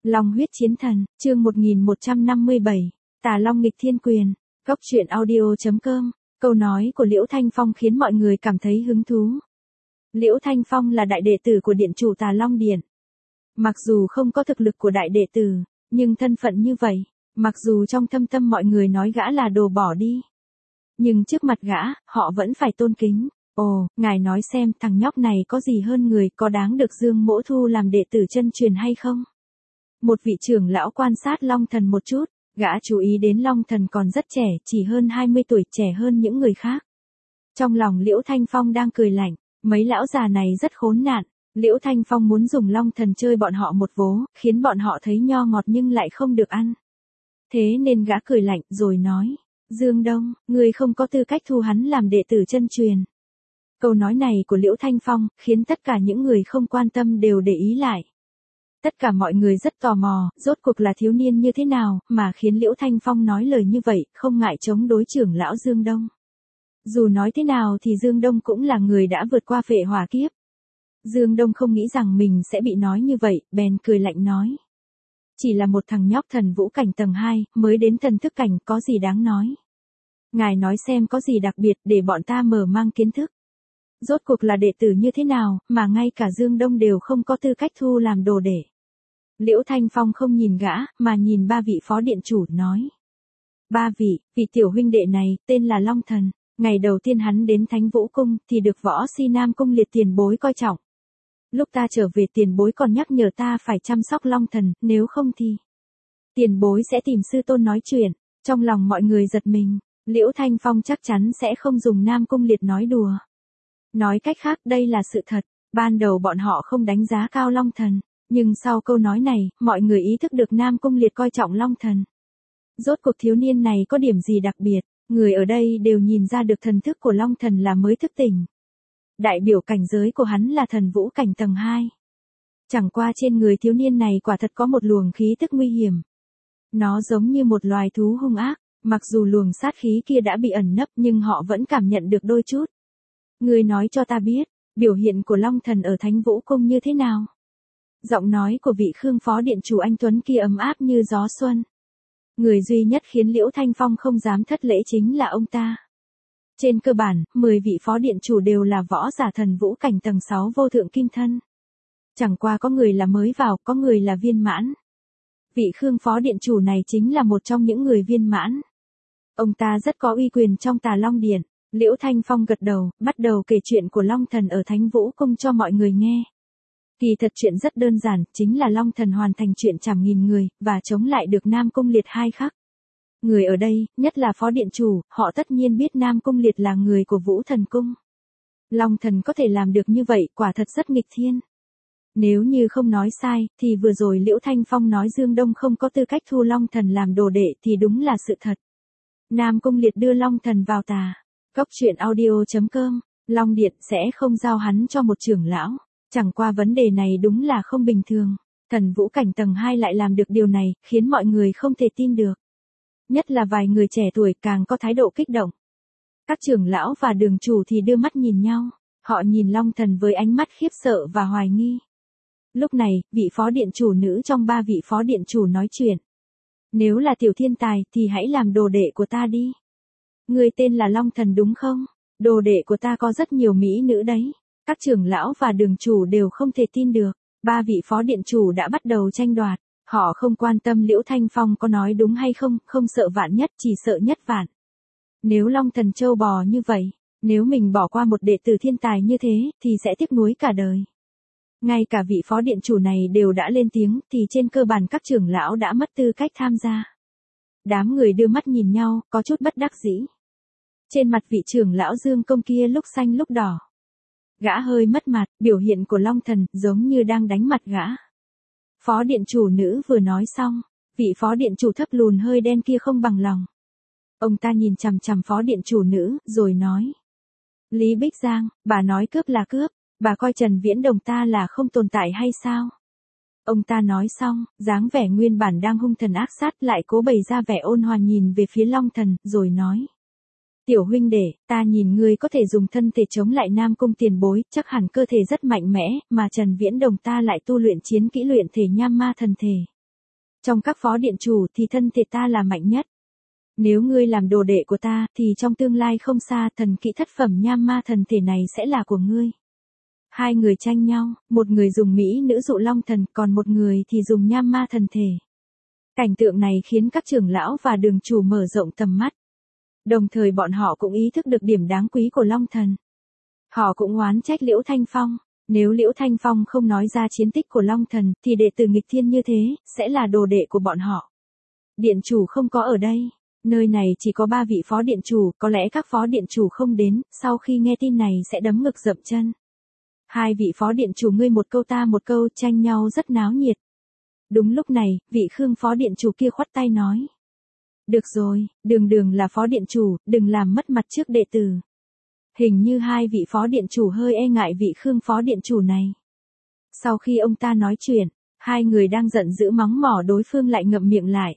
Long huyết chiến thần, chương 1157, Tà Long nghịch thiên quyền, Góc truyện audio.com, câu nói của Liễu Thanh Phong khiến mọi người cảm thấy hứng thú. Liễu Thanh Phong là đại đệ tử của điện chủ Tà Long Điện. Mặc dù không có thực lực của đại đệ tử, nhưng thân phận như vậy, mặc dù trong thâm tâm mọi người nói gã là đồ bỏ đi, nhưng trước mặt gã, họ vẫn phải tôn kính. Ồ, ngài nói xem thằng nhóc này có gì hơn người, có đáng được Dương Mỗ thu làm đệ tử chân truyền hay không? Một vị trưởng lão quan sát Long Thần một chút, gã chú ý đến Long Thần còn rất trẻ, chỉ hơn 20 tuổi, trẻ hơn những người khác. Trong lòng Liễu Thanh Phong đang cười lạnh, mấy lão già này rất khốn nạn. Liễu Thanh Phong muốn dùng Long Thần chơi bọn họ một vố, khiến bọn họ thấy nho ngọt nhưng lại không được ăn. Thế nên gã cười lạnh rồi nói, Dương Đông, ngươi không có tư cách thu hắn làm đệ tử chân truyền. Câu nói này của Liễu Thanh Phong khiến tất cả những người không quan tâm đều để ý lại. Tất cả mọi người rất tò mò, rốt cuộc là thiếu niên như thế nào mà khiến Liễu Thanh Phong nói lời như vậy, không ngại chống đối trưởng lão Dương Đông. Dù nói thế nào thì Dương Đông cũng là người đã vượt qua phệ hỏa kiếp. Dương Đông không nghĩ rằng mình sẽ bị nói như vậy, bèn cười lạnh nói. Chỉ là một thằng nhóc thần vũ cảnh tầng 2, mới đến thần thức cảnh, có gì đáng nói. Ngài nói xem có gì đặc biệt để bọn ta mở mang kiến thức. Rốt cuộc là đệ tử như thế nào, mà ngay cả Dương Đông đều không có tư cách thu làm đồ đệ. Liễu Thanh Phong không nhìn gã, mà nhìn ba vị phó điện chủ, nói. Ba vị tiểu huynh đệ này, tên là Long Thần. Ngày đầu tiên hắn đến Thánh Vũ Cung, thì được Võ Si Nam Cung Liệt tiền bối coi trọng. Lúc ta trở về tiền bối còn nhắc nhở ta phải chăm sóc Long Thần, nếu không thì tiền bối sẽ tìm sư tôn nói chuyện. Trong lòng mọi người giật mình, Liễu Thanh Phong chắc chắn sẽ không dùng Nam Cung Liệt nói đùa. Nói cách khác đây là sự thật, ban đầu bọn họ không đánh giá cao Long Thần, nhưng sau câu nói này, mọi người ý thức được Nam Cung Liệt coi trọng Long Thần. Rốt cuộc thiếu niên này có điểm gì đặc biệt, người ở đây đều nhìn ra được thần thức của Long Thần là mới thức tỉnh. Đại biểu cảnh giới của hắn là thần vũ cảnh tầng 2. Chẳng qua trên người thiếu niên này quả thật có một luồng khí tức nguy hiểm. Nó giống như một loài thú hung ác, mặc dù luồng sát khí kia đã bị ẩn nấp nhưng họ vẫn cảm nhận được đôi chút. Ngươi nói cho ta biết, biểu hiện của Long Thần ở Thánh Vũ Cung như thế nào? Giọng nói của vị Khương phó điện chủ anh Tuấn kia ấm áp như gió xuân. Người duy nhất khiến Liễu Thanh Phong không dám thất lễ chính là ông ta. Trên cơ bản, 10 vị phó điện chủ đều là võ giả thần vũ cảnh tầng 6 vô thượng kim thân. Chẳng qua có người là mới vào, có người là viên mãn. Vị Khương phó điện chủ này chính là một trong những người viên mãn. Ông ta rất có uy quyền trong Tà Long Điện. Liễu Thanh Phong gật đầu, bắt đầu kể chuyện của Long Thần ở Thánh Vũ Cung cho mọi người nghe. Kỳ thật chuyện rất đơn giản, chính là Long Thần hoàn thành chuyện chảm nghìn người, và chống lại được Nam Cung Liệt 2 khắc. Người ở đây, nhất là phó điện chủ, họ tất nhiên biết Nam Cung Liệt là người của Vũ Thần Cung. Long Thần có thể làm được như vậy, quả thật rất nghịch thiên. Nếu như không nói sai, thì vừa rồi Liễu Thanh Phong nói Dương Đông không có tư cách thu Long Thần làm đồ đệ thì đúng là sự thật. Nam Cung Liệt đưa Long Thần vào Tà Góc truyện audio.com, Long Điện sẽ không giao hắn cho một trưởng lão. Chẳng qua vấn đề này đúng là không bình thường. Thần vũ cảnh tầng 2 lại làm được điều này, khiến mọi người không thể tin được. Nhất là vài người trẻ tuổi càng có thái độ kích động. Các trưởng lão và đường chủ thì đưa mắt nhìn nhau. Họ nhìn Long Thần với ánh mắt khiếp sợ và hoài nghi. Lúc này, vị phó điện chủ nữ trong 3 vị phó điện chủ nói chuyện. Nếu là tiểu thiên tài thì hãy làm đồ đệ của ta đi. Người tên là Long Thần đúng không? Đồ đệ của ta có rất nhiều mỹ nữ đấy. Các trưởng lão và đường chủ đều không thể tin được. 3 vị phó điện chủ đã bắt đầu tranh đoạt. Họ không quan tâm Liễu Thanh Phong có nói đúng hay không, không sợ vạn nhất, chỉ sợ nhất vạn. Nếu Long Thần trâu bò như vậy, nếu mình bỏ qua một đệ tử thiên tài như thế, thì sẽ tiếc nuối cả đời. Ngay cả vị phó điện chủ này đều đã lên tiếng, thì trên cơ bản các trưởng lão đã mất tư cách tham gia. Đám người đưa mắt nhìn nhau, có chút bất đắc dĩ. Trên mặt vị trưởng lão Dương Công kia lúc xanh lúc đỏ. Gã hơi mất mặt, biểu hiện của Long Thần giống như đang đánh mặt gã. Phó điện chủ nữ vừa nói xong, vị phó điện chủ thấp lùn hơi đen kia không bằng lòng. Ông ta nhìn chằm chằm phó điện chủ nữ, rồi nói. Lý Bích Giang, bà nói cướp là cướp, bà coi Trần Viễn Đồng ta là không tồn tại hay sao? Ông ta nói xong, dáng vẻ nguyên bản đang hung thần ác sát lại cố bày ra vẻ ôn hòa nhìn về phía Long Thần, rồi nói. Tiểu huynh đệ, ta nhìn ngươi có thể dùng thân thể chống lại Nam Cung tiền bối, chắc hẳn cơ thể rất mạnh mẽ, mà Trần Viễn Đồng ta lại tu luyện chiến kỹ luyện thể nham ma thần thể. Trong các phó điện chủ thì thân thể ta là mạnh nhất. Nếu ngươi làm đồ đệ của ta, thì trong tương lai không xa thần kỹ thất phẩm nham ma thần thể này sẽ là của ngươi. Hai người tranh nhau, một người dùng mỹ nữ dụ long thần, còn một người thì dùng nham ma thần thể. Cảnh tượng này khiến các trưởng lão và đường chủ mở rộng tầm mắt. Đồng thời bọn họ cũng ý thức được điểm đáng quý của long thần. Họ cũng oán trách Liễu Thanh Phong. Nếu Liễu Thanh Phong không nói ra chiến tích của long thần, thì đệ tử nghịch thiên như thế, sẽ là đồ đệ của bọn họ. Điện chủ không có ở đây. Nơi này chỉ có 3 vị phó điện chủ, có lẽ các phó điện chủ không đến, sau khi nghe tin này sẽ đấm ngực dậm chân. Hai vị phó điện chủ ngươi một câu ta một câu, tranh nhau rất náo nhiệt. Đúng lúc này, vị Khương phó điện chủ kia khoát tay nói. Được rồi, Đường là phó điện chủ, đừng làm mất mặt trước đệ tử. Hình như hai vị phó điện chủ hơi e ngại vị Khương phó điện chủ này. Sau khi ông ta nói chuyện, hai người đang giận dữ mắng mỏ đối phương lại ngậm miệng lại.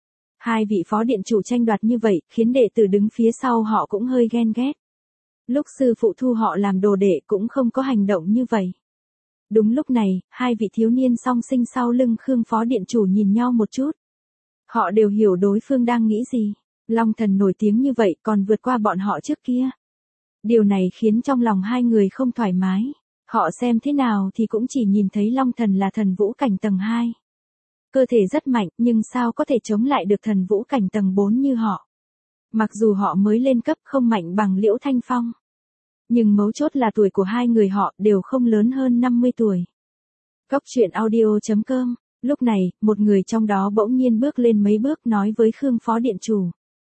Hai vị phó điện chủ tranh đoạt như vậy, khiến đệ tử đứng phía sau họ cũng hơi ghen ghét. Lúc sư phụ thu họ làm đồ đệ cũng không có hành động như vậy. Đúng lúc này, hai vị thiếu niên song sinh sau lưng Khương phó điện chủ nhìn nhau một chút. Họ đều hiểu đối phương đang nghĩ gì. Long thần nổi tiếng như vậy còn vượt qua bọn họ trước kia. Điều này khiến trong lòng hai người không thoải mái. Họ xem thế nào thì cũng chỉ nhìn thấy long thần là thần vũ cảnh tầng 2. Cơ thể rất mạnh nhưng sao có thể chống lại được thần vũ cảnh tầng 4 như họ. Mặc dù họ mới lên cấp không mạnh bằng Liễu Thanh Phong. Nhưng mấu chốt là tuổi của hai người họ đều không lớn hơn 50 tuổi. Cốc truyện audio.com. Lúc này, một người trong đó bỗng nhiên bước lên mấy bước nói với Khương phó điện chủ.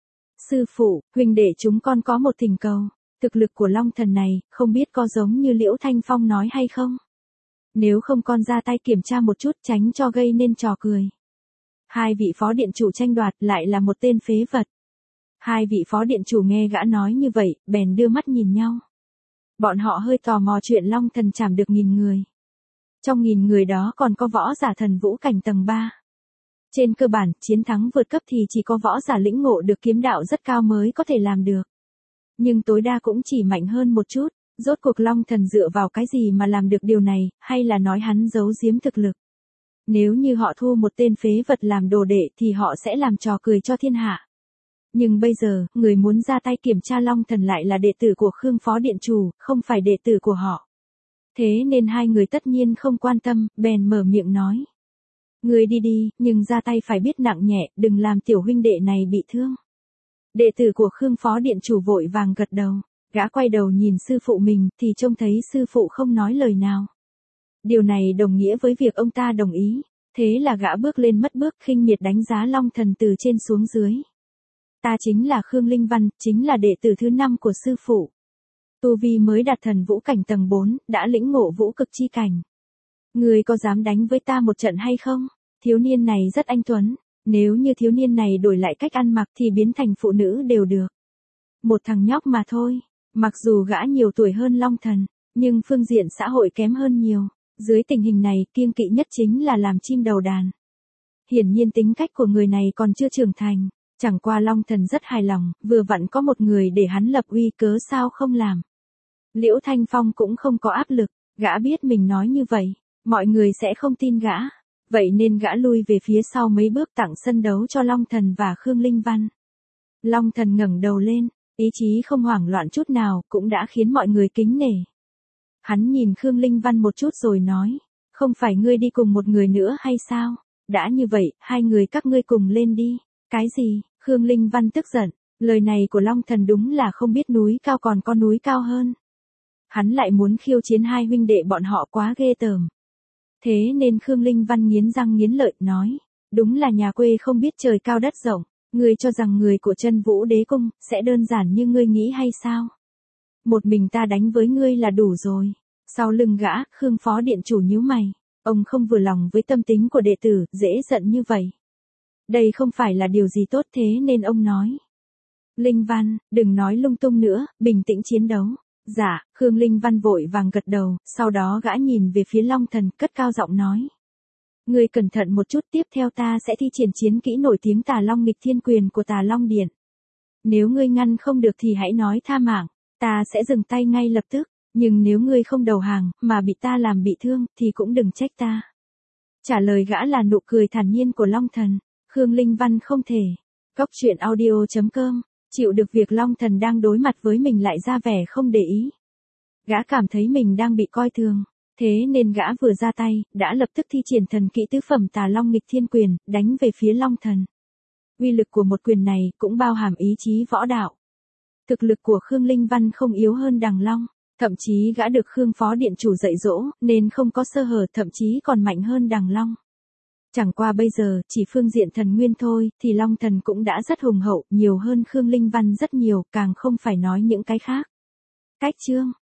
Sư phụ, huynh đệ chúng con có một thỉnh cầu. Thực lực của long thần này, không biết có giống như Liễu Thanh Phong nói hay không? Nếu không con ra tay kiểm tra một chút tránh cho gây nên trò cười. Hai vị phó điện chủ tranh đoạt lại là một tên phế vật. Hai vị phó điện chủ nghe gã nói như vậy, bèn đưa mắt nhìn nhau. Bọn họ hơi tò mò chuyện long thần chảm được 1000 người. Trong 1000 người đó còn có võ giả thần vũ cảnh tầng 3. Trên cơ bản, chiến thắng vượt cấp thì chỉ có võ giả lĩnh ngộ được kiếm đạo rất cao mới có thể làm được. Nhưng tối đa cũng chỉ mạnh hơn một chút. Rốt cuộc long thần dựa vào cái gì mà làm được điều này, hay là nói hắn giấu giếm thực lực. Nếu như họ thu một tên phế vật làm đồ đệ thì họ sẽ làm trò cười cho thiên hạ. Nhưng bây giờ, người muốn ra tay kiểm tra long thần lại là đệ tử của Khương phó điện chủ, không phải đệ tử của họ. Thế nên hai người tất nhiên không quan tâm, bèn mở miệng nói. Người đi đi, nhưng ra tay phải biết nặng nhẹ, đừng làm tiểu huynh đệ này bị thương. Đệ tử của Khương phó điện chủ vội vàng gật đầu. Gã quay đầu nhìn sư phụ mình thì trông thấy sư phụ không nói lời nào. Điều này đồng nghĩa với việc ông ta đồng ý. Thế là gã bước lên mất bước khinh miệt đánh giá long thần từ trên xuống dưới. Ta chính là Khương Linh Văn, chính là đệ tử thứ 5 của sư phụ. Tu vi mới đạt thần vũ cảnh tầng 4, đã lĩnh ngộ vũ cực chi cảnh. Người có dám đánh với ta một trận hay không? Thiếu niên này rất anh tuấn. Nếu như thiếu niên này đổi lại cách ăn mặc thì biến thành phụ nữ đều được. Một thằng nhóc mà thôi. Mặc dù gã nhiều tuổi hơn long thần, nhưng phương diện xã hội kém hơn nhiều. Dưới tình hình này, kiêng kỵ nhất chính là làm chim đầu đàn. Hiển nhiên tính cách của người này còn chưa trưởng thành. Chẳng qua long thần rất hài lòng, vừa vặn có một người để hắn lập uy cớ sao không làm. Liễu Thanh Phong cũng không có áp lực, gã biết mình nói như vậy, mọi người sẽ không tin gã. Vậy nên gã lui về phía sau mấy bước tặng sân đấu cho long thần và Khương Linh Văn. Long thần ngẩng đầu lên. Ý chí không hoảng loạn chút nào, cũng đã khiến mọi người kính nể. Hắn nhìn Khương Linh Văn một chút rồi nói, không phải ngươi đi cùng một người nữa hay sao? Đã như vậy, hai người các ngươi cùng lên đi. Cái gì? Khương Linh Văn tức giận, lời này của long thần đúng là không biết núi cao còn có núi cao hơn. Hắn lại muốn khiêu chiến hai huynh đệ bọn họ quá ghê tởm. Thế nên Khương Linh Văn nghiến răng nghiến lợi nói, đúng là nhà quê không biết trời cao đất rộng. Ngươi cho rằng người của Chân Vũ Đế Cung sẽ đơn giản như ngươi nghĩ hay sao? Một mình ta đánh với ngươi là đủ rồi. Sau lưng gã, Khương phó điện chủ nhíu mày. Ông không vừa lòng với tâm tính của đệ tử, dễ giận như vậy. Đây không phải là điều gì tốt thế nên ông nói. Linh Văn, đừng nói lung tung nữa, bình tĩnh chiến đấu. Dạ, Khương Linh Văn vội vàng gật đầu, sau đó gã nhìn về phía Long Thần, cất cao giọng nói. Ngươi cẩn thận một chút, tiếp theo ta sẽ thi triển chiến kỹ nổi tiếng Tà Long Nghịch Thiên Quyền của Tà Long Điện. Nếu ngươi ngăn không được thì hãy nói tha mạng, ta sẽ dừng tay ngay lập tức, nhưng nếu ngươi không đầu hàng, mà bị ta làm bị thương, thì cũng đừng trách ta. Trả lời gã là nụ cười thản nhiên của Long Thần. Khương Linh Văn không thể. Góc truyện audio.com. Chịu được việc Long Thần đang đối mặt với mình lại ra vẻ không để ý. Gã cảm thấy mình đang bị coi thường. Thế nên gã vừa ra tay, đã lập tức thi triển thần kỹ tứ phẩm Tà Long Nghịch Thiên Quyền, đánh về phía Long Thần. Uy lực của một quyền này cũng bao hàm ý chí võ đạo. Thực lực của Khương Linh Văn không yếu hơn Đằng Long, thậm chí gã được Khương Phó Điện Chủ dạy dỗ, nên không có sơ hở, thậm chí còn mạnh hơn Đằng Long. Chẳng qua bây giờ, chỉ phương diện thần nguyên thôi, thì Long Thần cũng đã rất hùng hậu, nhiều hơn Khương Linh Văn rất nhiều, càng không phải nói những cái khác. Cách chương